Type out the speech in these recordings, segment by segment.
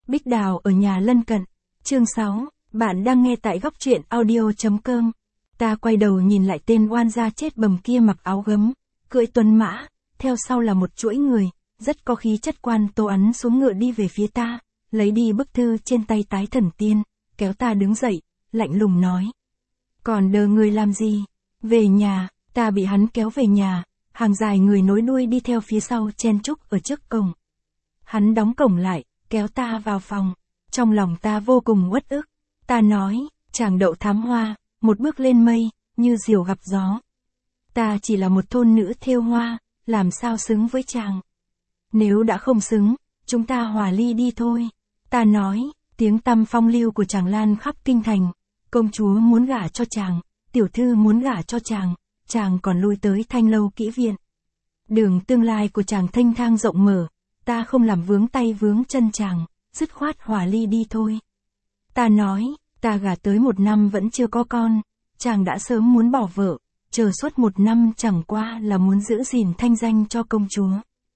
Bích Đào ở nhà lân cận. Chương 6, bạn đang nghe tại góc truyện audio.com. Ta quay đầu nhìn lại tên oan gia chết bầm kia mặc áo gấm, cưỡi tuấn mã, theo sau là một chuỗi người, rất có khí chất quan Tô Ấn xuống ngựa đi về phía ta, lấy đi bức thư trên tay Tái Thần Tiên, kéo ta đứng dậy, lạnh lùng nói. Còn đờ người làm gì? Về nhà. Ta bị hắn kéo về nhà, hàng dài người nối đuôi đi theo phía sau chen chúc ở trước cổng. Hắn đóng cổng lại, kéo ta vào phòng. Trong lòng ta vô cùng uất ức. Ta nói, chàng đậu thám hoa, một bước lên mây, như diều gặp gió. Ta chỉ là một thôn nữ thêu hoa, làm sao xứng với chàng. Nếu đã không xứng, chúng ta hòa ly đi thôi. Ta nói, tiếng tăm phong lưu của chàng lan khắp kinh thành. Công chúa muốn gả cho chàng, tiểu thư muốn gả cho chàng còn lui tới Thanh Lâu Kỹ Viện. Đường tương lai của chàng thênh thang rộng mở, ta không làm vướng tay vướng chân chàng, dứt khoát hòa ly đi thôi. Ta nói, ta gả tới 1 năm vẫn chưa có con, chàng đã sớm muốn bỏ vợ, chờ suốt 1 năm chẳng qua là muốn giữ gìn thanh danh cho công chúa.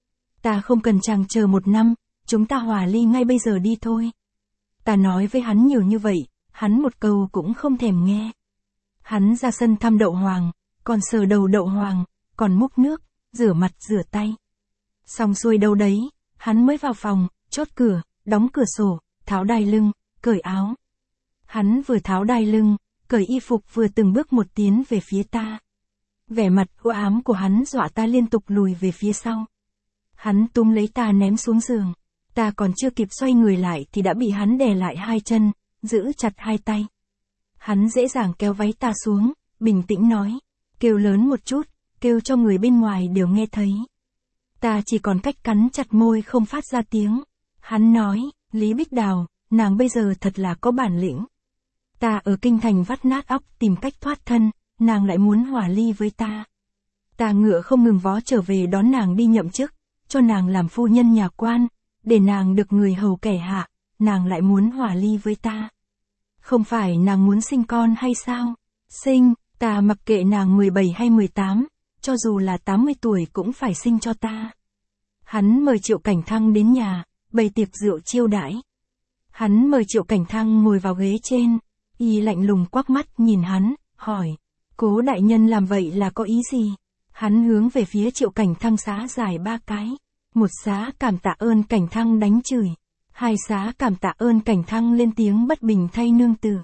Ta không cần chàng chờ 1 năm, chúng ta hòa ly ngay bây giờ đi thôi. Ta nói với hắn nhiều như vậy, hắn một câu cũng không thèm nghe. Hắn ra sân thăm Đậu Hoàng, còn sờ đầu Đậu Hoàng, còn múc nước, rửa mặt rửa tay. Xong xuôi đâu đấy, hắn mới vào phòng, chốt cửa, đóng cửa sổ, tháo đai lưng, cởi áo. Hắn vừa tháo đai lưng, cởi y phục vừa từng bước một tiến về phía ta. Vẻ mặt u ám của hắn dọa ta liên tục lùi về phía sau. Hắn túm lấy ta ném xuống giường. Ta còn chưa kịp xoay người lại thì đã bị hắn đè lại 2 chân, giữ chặt 2 tay. Hắn dễ dàng kéo váy ta xuống, bình tĩnh nói, kêu lớn một chút, kêu cho người bên ngoài đều nghe thấy. Ta chỉ còn cách cắn chặt môi không phát ra tiếng. Hắn nói, Lý Bích Đào, nàng bây giờ thật là có bản lĩnh. Ta ở kinh thành vắt nát óc tìm cách thoát thân, nàng lại muốn hòa ly với ta. Ta ngựa không ngừng vó trở về đón nàng đi nhậm chức, cho nàng làm phu nhân nhà quan, để nàng được người hầu kẻ hạ, nàng lại muốn hòa ly với ta. Không phải nàng muốn sinh con hay sao? Sinh, ta mặc kệ nàng 17 hay 18, cho dù là 80 tuổi cũng phải sinh cho ta. Hắn mời Triệu Cảnh Thăng đến nhà, bày tiệc rượu chiêu đãi. Hắn mời Triệu Cảnh Thăng ngồi vào ghế trên, y lạnh lùng quắc mắt nhìn hắn, hỏi, Cố đại nhân làm vậy là có ý gì? Hắn hướng về phía Triệu Cảnh Thăng xá giải 3 cái. 1 xá cảm tạ ơn Cảnh Thăng đánh chửi. 2 xá cảm tạ ơn Cảnh Thăng lên tiếng bất bình thay nương tử.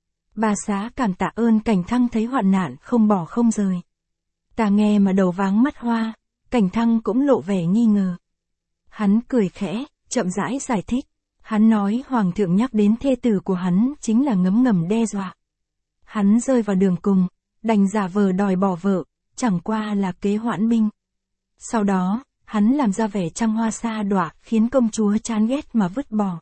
3 xá cảm tạ ơn Cảnh Thăng thấy hoạn nạn không bỏ không rời. Ta nghe mà đầu váng mắt hoa, Cảnh Thăng cũng lộ vẻ nghi ngờ. Hắn cười khẽ, chậm rãi giải thích. Hắn nói Hoàng thượng nhắc đến thê tử của hắn chính là ngấm ngầm đe dọa. Hắn rơi vào đường cùng, đành giả vờ đòi bỏ vợ, chẳng qua là kế hoãn binh. Sau đó, hắn làm ra vẻ trăng hoa sa đọa khiến công chúa chán ghét mà vứt bỏ.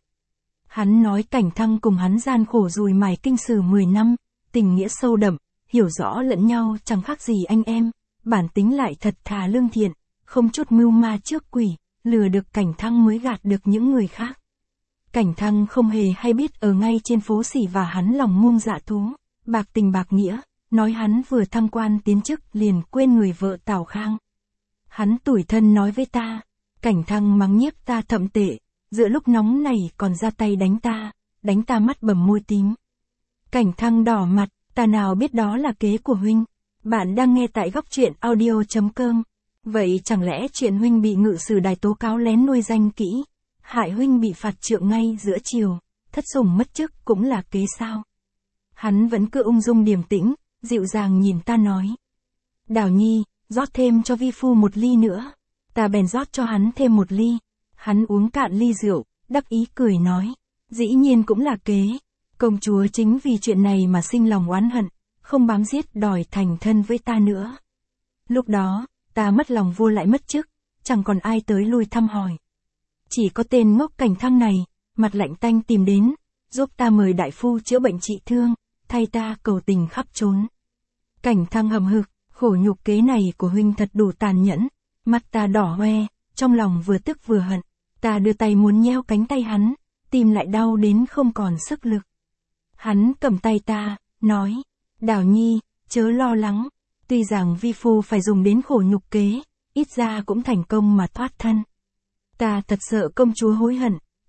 Hắn nói Cảnh Thăng cùng hắn gian khổ dùi mài kinh sử 10 năm, tình nghĩa sâu đậm, hiểu rõ lẫn nhau chẳng khác gì anh em, bản tính lại thật thà lương thiện, không chút mưu ma trước quỷ, lừa được Cảnh Thăng mới gạt được những người khác. Cảnh Thăng không hề hay biết ở ngay trên phố xỉ và hắn lòng muông dạ thú, bạc tình bạc nghĩa, nói hắn vừa thăng quan tiến chức liền quên người vợ Tào Khang. Hắn tủi thân nói với ta, Cảnh Thăng mắng nhiếc ta thậm tệ, giữa lúc nóng này còn ra tay đánh ta mắt bầm môi tím. Cảnh Thăng đỏ mặt, ta nào biết đó là kế của huynh. Bạn đang nghe tại góc truyện audio.com. Vậy chẳng lẽ chuyện huynh bị ngự sử đài tố cáo lén nuôi danh kỹ, hại huynh bị phạt trượng ngay giữa chiều, thất sủng mất chức cũng là kế sao? Hắn vẫn cứ ung dung điềm tĩnh, dịu dàng nhìn ta nói. Đào Nhi, rót thêm cho vi phu 1 ly nữa. Ta bèn rót cho hắn thêm 1 ly. Hắn uống cạn ly rượu, đắc ý cười nói. Dĩ nhiên cũng là kế. Công chúa chính vì chuyện này mà sinh lòng oán hận, không bám giết đòi thành thân với ta nữa. Lúc đó, ta mất lòng vua lại mất chức, chẳng còn ai tới lui thăm hỏi. Chỉ có tên ngốc Cảnh Thăng này, mặt lạnh tanh tìm đến, giúp ta mời đại phu chữa bệnh trị thương, thay ta cầu tình khắp trốn. Cảnh Thăng hầm hực, khổ nhục kế này của huynh thật đủ tàn nhẫn. Mắt ta đỏ hoe, trong lòng vừa tức vừa hận. Ta đưa tay muốn nheo cánh tay hắn, tim lại đau đến không còn sức lực. Hắn cầm tay ta, nói, Đào Nhi, chớ lo lắng. Tuy rằng vi phu phải dùng đến khổ nhục kế, ít ra cũng thành công mà thoát thân. Ta thật sợ công chúa hối hận,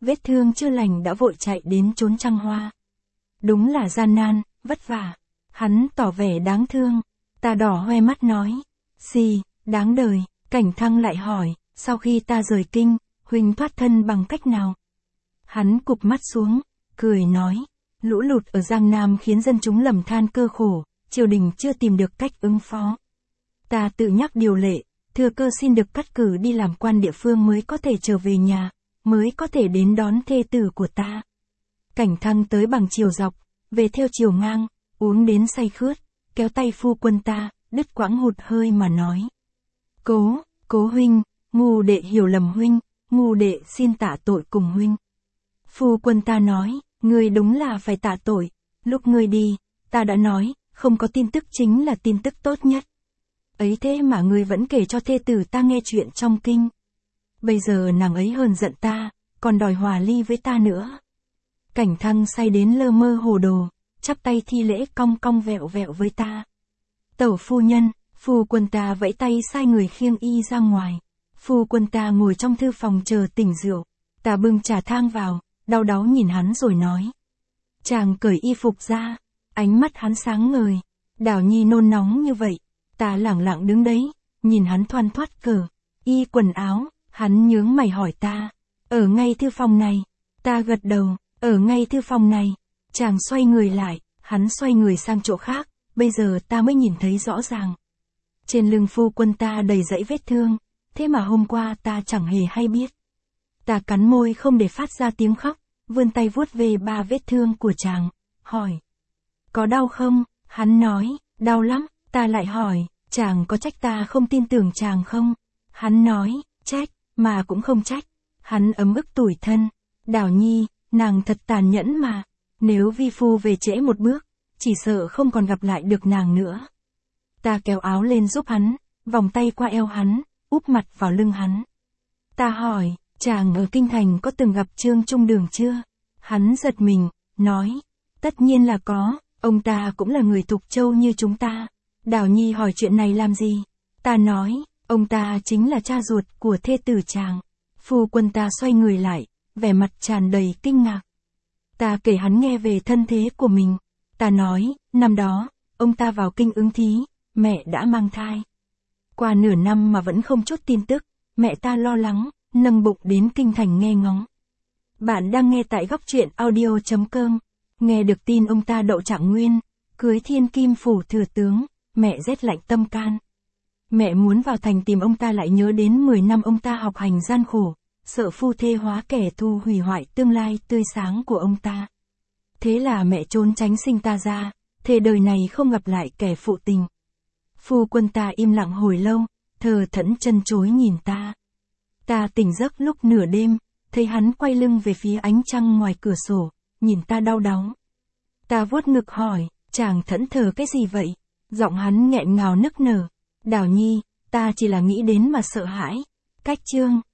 vết thương chưa lành đã vội chạy đến trốn trăng hoa. Đúng là gian nan, vất vả. Hắn tỏ vẻ đáng thương. Ta đỏ hoe mắt nói. Gì, đáng đời. Cảnh Thăng lại hỏi, sau khi ta rời kinh, huynh thoát thân bằng cách nào? Hắn cụp mắt xuống, cười nói. Lũ lụt ở Giang Nam khiến dân chúng lầm than cơ khổ, triều đình chưa tìm được cách ứng phó. Ta tự nhắc điều lệ, thừa cơ xin được cắt cử đi làm quan địa phương mới có thể trở về nhà, mới có thể đến đón thê tử của ta. Cảnh Thăng tới bằng chiều dọc, về theo chiều ngang, uống đến say khướt, kéo tay phu quân ta, đứt quãng hụt hơi mà nói. Cố huynh, ngu đệ hiểu lầm huynh, ngu đệ xin tạ tội cùng huynh. Phu quân ta nói, ngươi đúng là phải tạ tội, lúc ngươi đi, ta đã nói, không có tin tức chính là tin tức tốt nhất. Ấy thế mà ngươi vẫn kể cho thê tử ta nghe chuyện trong kinh. Bây giờ nàng ấy hờn giận ta, còn đòi hòa ly với ta nữa. Cảnh Thăng say đến lơ mơ hồ đồ, chắp tay thi lễ cong cong vẹo vẹo với ta. Tẩu phu nhân, phu quân ta vẫy tay sai người khiêng y ra ngoài. Phu quân ta ngồi trong thư phòng chờ tỉnh rượu. Ta bưng trà thang vào, đau đáu nhìn hắn rồi nói. Chàng cởi y phục ra, ánh mắt hắn sáng ngời. Đào Nhi nôn nóng như vậy, ta lẳng lặng đứng đấy, nhìn hắn thoăn thoắt cởi y quần áo, hắn nhướng mày hỏi ta. Ở ngay thư phòng này, ta gật đầu, ở ngay thư phòng này. Chàng xoay người lại, hắn xoay người sang chỗ khác, bây giờ ta mới nhìn thấy rõ ràng. Trên lưng phu quân ta đầy dãy vết thương, thế mà hôm qua ta chẳng hề hay biết. Ta cắn môi không để phát ra tiếng khóc, vươn tay vuốt về 3 vết thương của chàng, hỏi. Có đau không? Hắn nói, đau lắm. Ta lại hỏi, chàng có trách ta không tin tưởng chàng không? Hắn nói, trách, mà cũng không trách. Hắn ấm ức tủi thân. Đào Nhi, nàng thật tàn nhẫn mà. Nếu vi phu về trễ một bước, chỉ sợ không còn gặp lại được nàng nữa. Ta kéo áo lên giúp hắn, vòng tay qua eo hắn, úp mặt vào lưng hắn. Ta hỏi, chàng ở kinh thành có từng gặp Trương Trung Đường chưa? Hắn giật mình, nói, tất nhiên là có, ông ta cũng là người Thục Châu như chúng ta. Đào Nhi hỏi chuyện này làm gì? Ta nói, ông ta chính là cha ruột của thê tử chàng. Phu quân ta xoay người lại, vẻ mặt tràn đầy kinh ngạc. Ta kể hắn nghe về thân thế của mình. Ta nói, năm đó, ông ta vào kinh ứng thí, mẹ đã mang thai. Qua nửa năm mà vẫn không chút tin tức, mẹ ta lo lắng, nâng bụng đến kinh thành nghe ngóng. Bạn đang nghe tại góc truyện audio.com. Nghe được tin ông ta đậu trạng nguyên, cưới thiên kim phủ thừa tướng, mẹ rét lạnh tâm can. Mẹ muốn vào thành tìm ông ta lại nhớ đến 10 năm ông ta học hành gian khổ, sợ phu thê hóa kẻ thù hủy hoại tương lai tươi sáng của ông ta. Thế là mẹ trốn tránh sinh ta ra, thề đời này không gặp lại kẻ phụ tình. Phu quân ta im lặng hồi lâu, thờ thẫn chân chối nhìn ta. Ta tỉnh giấc lúc nửa đêm, thấy hắn quay lưng về phía ánh trăng ngoài cửa sổ, nhìn ta đau đáu. Ta vuốt ngực hỏi, chàng thẫn thờ cái gì vậy? Giọng hắn nghẹn ngào nức nở. Đào Nhi, ta chỉ là nghĩ đến mà sợ hãi. Cách Trương